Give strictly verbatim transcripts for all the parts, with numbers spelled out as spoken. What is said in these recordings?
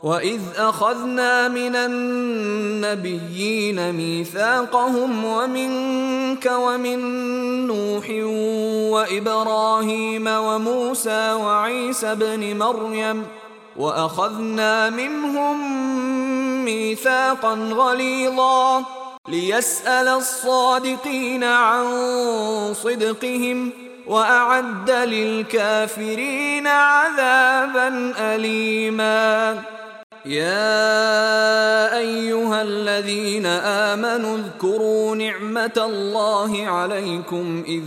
وَإِذْ أَخَذْنَا مِنَ النَّبِيِّينَ مِيثَاقَهُمْ وَمِنكَ وَمِن نُّوحٍ وَإِبْرَاهِيمَ وَمُوسَىٰ وَعِيسَى ابْنِ مَرْيَمَ وَأَخَذْنَا مِنْهُم مِّيثَاقًا غَلِيظًا لِّيَسْأَلَ الصَّادِقِينَ عَن صِدْقِهِمْ وَأَعَدَّ لِلْكَافِرِينَ عَذَابًا أَلِيمًا. يَا أَيُّهَا الَّذِينَ آمَنُوا اذْكُرُوا نِعْمَةَ اللَّهِ عَلَيْكُمْ إِذْ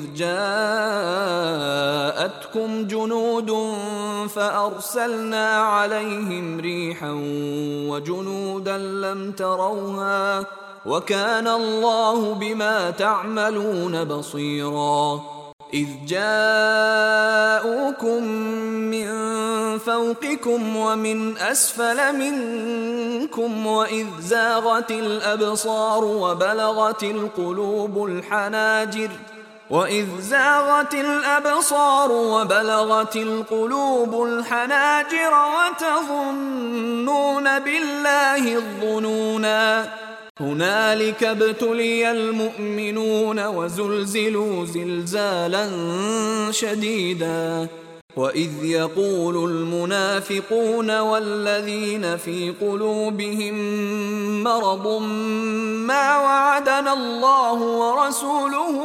جَاءَتْكُمْ جُنُودٌ فَأَرْسَلْنَا عَلَيْهِمْ رِيحًا وَجُنُودًا لَّمْ تَرَوْهَا وَكَانَ اللَّهُ بِمَا تَعْمَلُونَ بَصِيرًا. إِذْ جَاءُوكُم مِّن فَوْقِكُمْ وَمِنْ أَسْفَلَ مِنكُمْ وَإِذْ زَاغَتِ الْأَبْصَارُ وَبَلَغَتِ الْقُلُوبُ الْحَنَاجِرَ وَإِذْ زَاغَتِ الْأَبْصَارُ وَبَلَغَتِ الْقُلُوبُ الْحَنَاجِرَ وَتَظُنُّونَ بِاللَّهِ الظُّنُونَا. هُنَالِكَ ابْتُلِيَ الْمُؤْمِنُونَ وَزُلْزِلُوا زِلْزَالًا شَدِيدًا. وَإِذْ يَقُولُ الْمُنَافِقُونَ وَالَّذِينَ فِي قُلُوبِهِم مَّرَضٌ مَّا وَعَدَنَا اللَّهُ وَرَسُولُهُ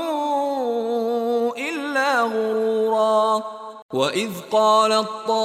إِلَّا غُرُورًا. وَإِذْ قَالَت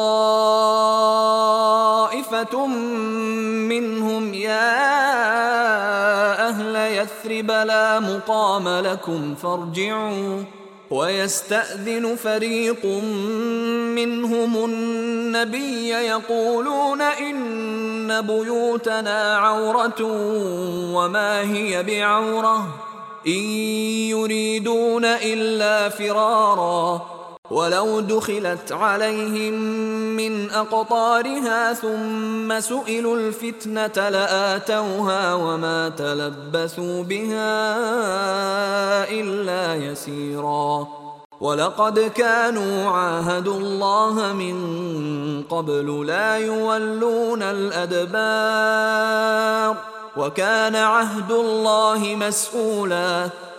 طَّائِفَةٌ مِّنْهُمْ يَا أَهْلَ يَثْرِبَ لَا مُقَامَ لَكُمْ فَارْجِعُوا وَيَسْتَأْذِنُ فَرِيقٌ مِّنْهُمُ النَّبِيَّ يَقُولُونَ إِنَّ بُيُوتَنَا عَوْرَةٌ وَمَا هِيَ بِعَوْرَةٍ إِن يُرِيدُونَ إِلَّا فِرَارًا وَلَوْ دُخِلَتْ عَلَيْهِم مِّنْ أَقْطَارِهَا ثُمَّ سُئِلُوا الْفِتْنَةَ لَآتَوْهَا وَمَا تَلَبَّثُوا بِهَا إِلَّا يَسِيرًا. وَلَقَدْ كَانُوا عَاهَدُوا اللَّهَ مِن قَبْلُ لَا يُوَلُّونَ الْأَدْبَارَ وَكَانَ عَهْدُ اللَّهِ مَسْئُولًا.